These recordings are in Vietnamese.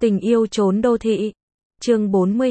Tình yêu trốn đô thị. Chương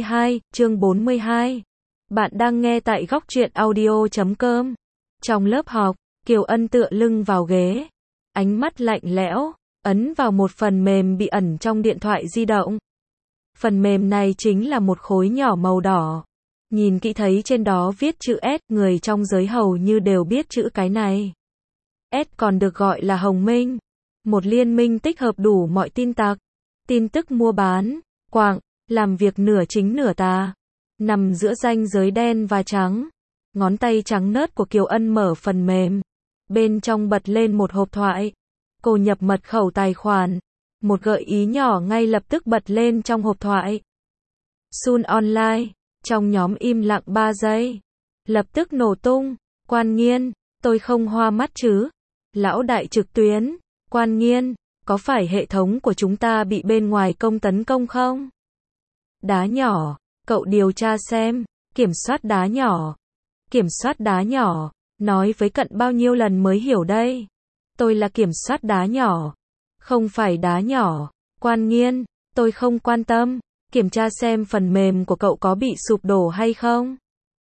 42. Bạn đang nghe tại góc truyện audio.com. Trong lớp học, Kiều Ân tựa lưng vào ghế, ánh mắt lạnh lẽo, ấn vào một phần mềm bị ẩn trong điện thoại di động. Phần mềm này chính là một khối nhỏ màu đỏ. Nhìn kỹ thấy trên đó viết chữ S, người trong giới hầu như đều biết chữ cái này. S còn được gọi là Hồng Minh, một liên minh tích hợp đủ mọi tin tặc, tin tức mua bán, quảng, làm việc nửa chính nửa tà, nằm giữa ranh giới đen và trắng. Ngón tay trắng nớt của Kiều Ân mở phần mềm, bên trong bật lên một hộp thoại. Cô nhập mật khẩu tài khoản, một gợi ý nhỏ ngay lập tức bật lên trong hộp thoại. Sun online, trong nhóm im lặng 3 giây, lập tức nổ tung. Quan Nghiên, tôi không hoa mắt chứ? Lão đại trực tuyến, Quan Nghiên, có phải hệ thống của chúng ta bị bên ngoài công tấn công không? Đá nhỏ, cậu điều tra xem. Kiểm soát đá nhỏ. Kiểm soát đá nhỏ, nói với Cận bao nhiêu lần mới hiểu đây? Tôi là kiểm soát đá nhỏ, không phải đá nhỏ. Quan Nghiên, tôi không quan tâm. Kiểm tra xem phần mềm của cậu có bị sụp đổ hay không?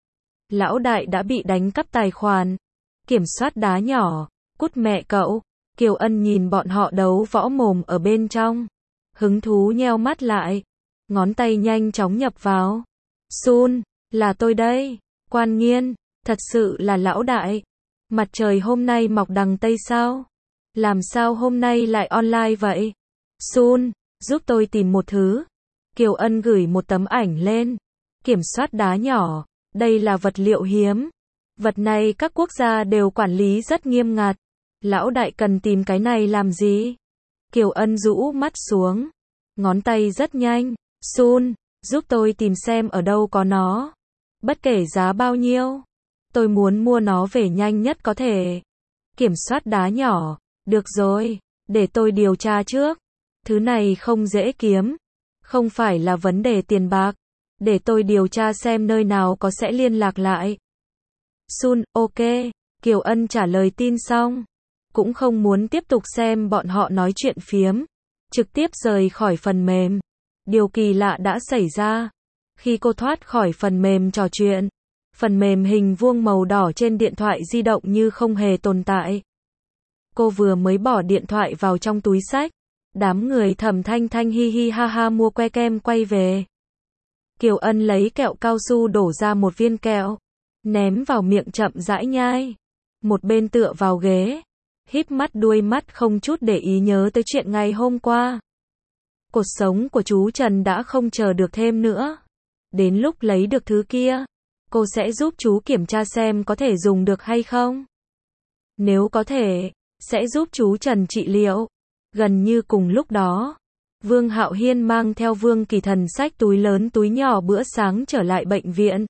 Lão đại đã bị đánh cắp tài khoản. Kiểm soát đá nhỏ, cút mẹ cậu. Kiều Ân nhìn bọn họ đấu võ mồm ở bên trong, hứng thú nheo mắt lại, ngón tay nhanh chóng nhập vào. Sun, là tôi đây. Quan Nghiên, thật sự là lão đại. Mặt trời hôm nay mọc đằng Tây sao? Làm sao hôm nay lại online vậy? Sun, giúp tôi tìm một thứ. Kiều Ân gửi một tấm ảnh lên. Kiểm soát đá nhỏ, đây là vật liệu hiếm. Vật này các quốc gia đều quản lý rất nghiêm ngặt. Lão đại cần tìm cái này làm gì? Kiều Ân rũ mắt xuống, ngón tay rất nhanh. Sun, giúp tôi tìm xem ở đâu có nó. Bất kể giá bao nhiêu, tôi muốn mua nó về nhanh nhất có thể. Kiểm soát đá nhỏ, được rồi, để tôi điều tra trước. Thứ này không dễ kiếm, không phải là vấn đề tiền bạc. Để tôi điều tra xem nơi nào có sẽ liên lạc lại. Sun, ok. Kiều Ân trả lời tin xong, cũng không muốn tiếp tục xem bọn họ nói chuyện phiếm, trực tiếp rời khỏi phần mềm. Điều kỳ lạ đã xảy ra. Khi cô thoát khỏi phần mềm trò chuyện, phần mềm hình vuông màu đỏ trên điện thoại di động như không hề tồn tại. Cô vừa mới bỏ điện thoại vào trong túi xách, đám người Thẩm Thanh Thanh hi hi ha ha mua que kem quay về. Kiều Ân lấy kẹo cao su đổ ra một viên kẹo, ném vào miệng chậm rãi nhai. Một bên tựa vào ghế, híp mắt đuôi mắt không chút để ý nhớ tới chuyện ngày hôm qua. Cuộc sống của chú Trần đã không chờ được thêm nữa. Đến lúc lấy được thứ kia, cô sẽ giúp chú kiểm tra xem có thể dùng được hay không. Nếu có thể, sẽ giúp chú Trần trị liệu. Gần như cùng lúc đó, Vương Hạo Hiên mang theo Vương Kỳ Thần xách túi lớn túi nhỏ bữa sáng trở lại bệnh viện.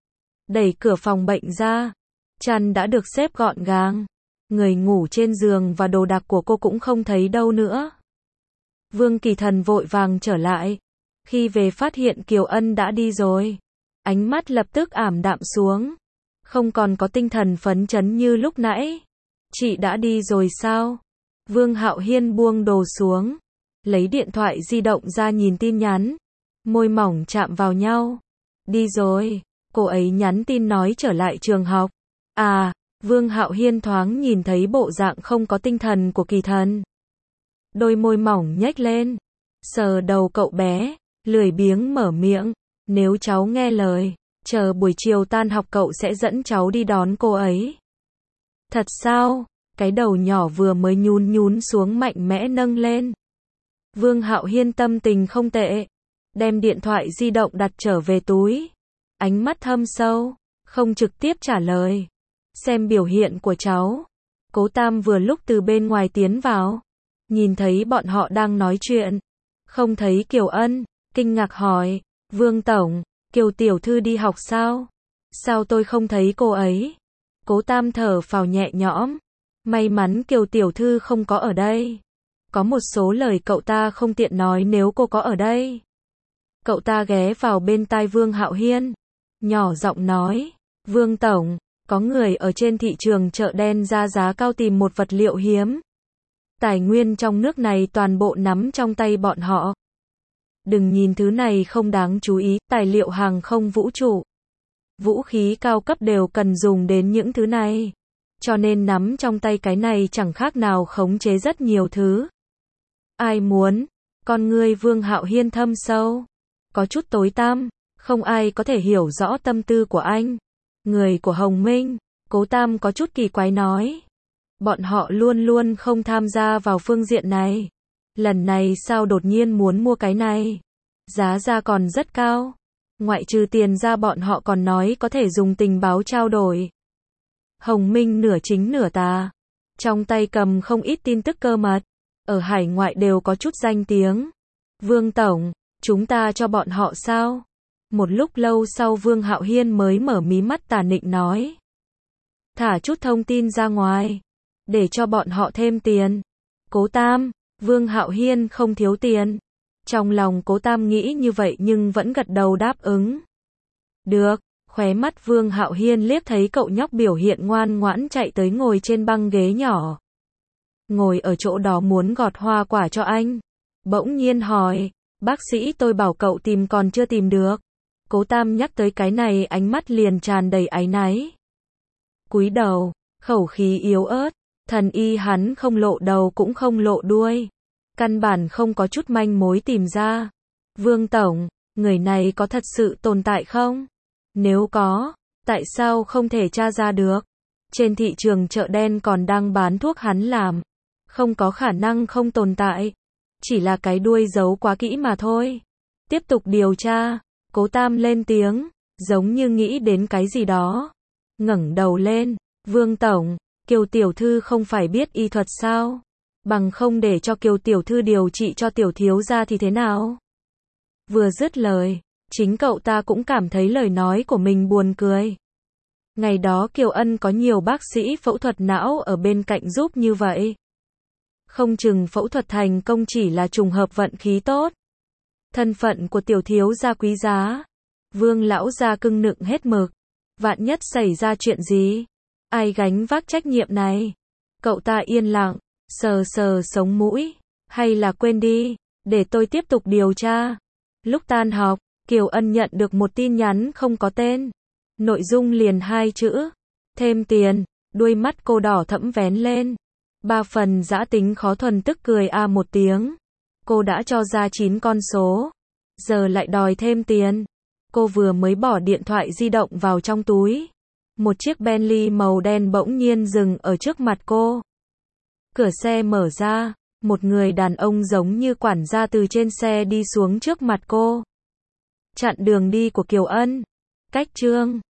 Đẩy cửa phòng bệnh ra, chăn đã được xếp gọn gàng. Người ngủ trên giường và đồ đạc của cô cũng không thấy đâu nữa. Vương Kỳ Thần vội vàng trở lại. Khi về phát hiện Kiều Ân đã đi rồi, ánh mắt lập tức ảm đạm xuống, không còn có tinh thần phấn chấn như lúc nãy. Chị đã đi rồi sao? Vương Hạo Hiên buông đồ xuống, lấy điện thoại di động ra nhìn tin nhắn, môi mỏng chạm vào nhau. Đi rồi, cô ấy nhắn tin nói trở lại trường học. À, Vương Hạo Hiên thoáng nhìn thấy bộ dạng không có tinh thần của Kỳ Thần. Đôi môi mỏng nhếch lên, sờ đầu cậu bé, lười biếng mở miệng. Nếu cháu nghe lời, chờ buổi chiều tan học cậu sẽ dẫn cháu đi đón cô ấy. Thật sao? Cái đầu nhỏ vừa mới nhún xuống mạnh mẽ nâng lên. Vương Hạo Hiên tâm tình không tệ, đem điện thoại di động đặt trở về túi. Ánh mắt thâm sâu, không trực tiếp trả lời. Xem biểu hiện của cháu. Cố Tam vừa lúc từ bên ngoài tiến vào, nhìn thấy bọn họ đang nói chuyện, không thấy Kiều Ân, kinh ngạc hỏi, Vương Tổng, Kiều Tiểu Thư đi học sao? Sao tôi không thấy cô ấy? Cố Tam thở phào nhẹ nhõm, may mắn Kiều Tiểu Thư không có ở đây. Có một số lời cậu ta không tiện nói nếu cô có ở đây. Cậu ta ghé vào bên tai Vương Hạo Hiên, nhỏ giọng nói, Vương Tổng, có người ở trên thị trường chợ đen ra giá cao tìm một vật liệu hiếm. Tài nguyên trong nước này toàn bộ nắm trong tay bọn họ. Đừng nhìn thứ này không đáng chú ý, tài liệu hàng không vũ trụ. Vũ khí cao cấp đều cần dùng đến những thứ này. Cho nên nắm trong tay cái này chẳng khác nào khống chế rất nhiều thứ. Ai muốn? Con ngươi Vương Hạo Hiên thâm sâu, có chút tối tăm, không ai có thể hiểu rõ tâm tư của anh. Người của Hồng Minh, Cố Tam có chút kỳ quái nói. Bọn họ luôn luôn không tham gia vào phương diện này. Lần này sao đột nhiên muốn mua cái này? Giá ra còn rất cao. Ngoại trừ tiền ra bọn họ còn nói có thể dùng tình báo trao đổi. Hồng Minh nửa chính nửa tà. Trong tay cầm không ít tin tức cơ mật. Ở hải ngoại đều có chút danh tiếng. Vương Tổng, chúng ta cho bọn họ sao? Một lúc lâu sau Vương Hạo Hiên mới mở mí mắt tà nịnh nói. Thả chút thông tin ra ngoài. Để cho bọn họ thêm tiền. Cố Tam, Vương Hạo Hiên không thiếu tiền. Trong lòng Cố Tam nghĩ như vậy nhưng vẫn gật đầu đáp ứng. Được, khóe mắt Vương Hạo Hiên liếc thấy cậu nhóc biểu hiện ngoan ngoãn chạy tới ngồi trên băng ghế nhỏ. Ngồi ở chỗ đó muốn gọt hoa quả cho anh. Bỗng nhiên hỏi, bác sĩ tôi bảo cậu tìm còn chưa tìm được. Cố Tam nhắc tới cái này ánh mắt liền tràn đầy áy náy. Cúi đầu, khẩu khí yếu ớt, thần y hắn không lộ đầu cũng không lộ đuôi. Căn bản không có chút manh mối tìm ra. Vương Tổng, người này có thật sự tồn tại không? Nếu có, tại sao không thể tra ra được? Trên thị trường chợ đen còn đang bán thuốc hắn làm. Không có khả năng không tồn tại. Chỉ là cái đuôi giấu quá kỹ mà thôi. Tiếp tục điều tra. Cố Tam lên tiếng, giống như nghĩ đến cái gì đó. Ngẩng đầu lên. Vương Tổng, Kiều tiểu thư không phải biết y thuật sao? Bằng không để cho Kiều tiểu thư điều trị cho tiểu thiếu gia thì thế nào? Vừa dứt lời, chính cậu ta cũng cảm thấy lời nói của mình buồn cười. Ngày đó Kiều Ân có nhiều bác sĩ phẫu thuật não ở bên cạnh giúp như vậy. Không chừng phẫu thuật thành công chỉ là trùng hợp vận khí tốt. Thân phận của tiểu thiếu gia quý giá. Vương lão gia cưng nựng hết mực. Vạn nhất xảy ra chuyện gì? Ai gánh vác trách nhiệm này? Cậu ta yên lặng, sờ sờ sống mũi. Hay là quên đi, để tôi tiếp tục điều tra. Lúc tan học, Kiều Ân nhận được một tin nhắn không có tên. Nội dung liền 2 chữ. Thêm tiền. Đuôi mắt cô đỏ thẫm vén lên. 3 phần dã tính khó thuần tức cười một tiếng. Cô đã cho ra 9 con số. Giờ lại đòi thêm tiền. Cô vừa mới bỏ điện thoại di động vào trong túi. Một chiếc Bentley màu đen bỗng nhiên dừng ở trước mặt cô. Cửa xe mở ra. Một người đàn ông giống như quản gia từ trên xe đi xuống trước mặt cô. Chặn đường đi của Kiều Ân. Cách chương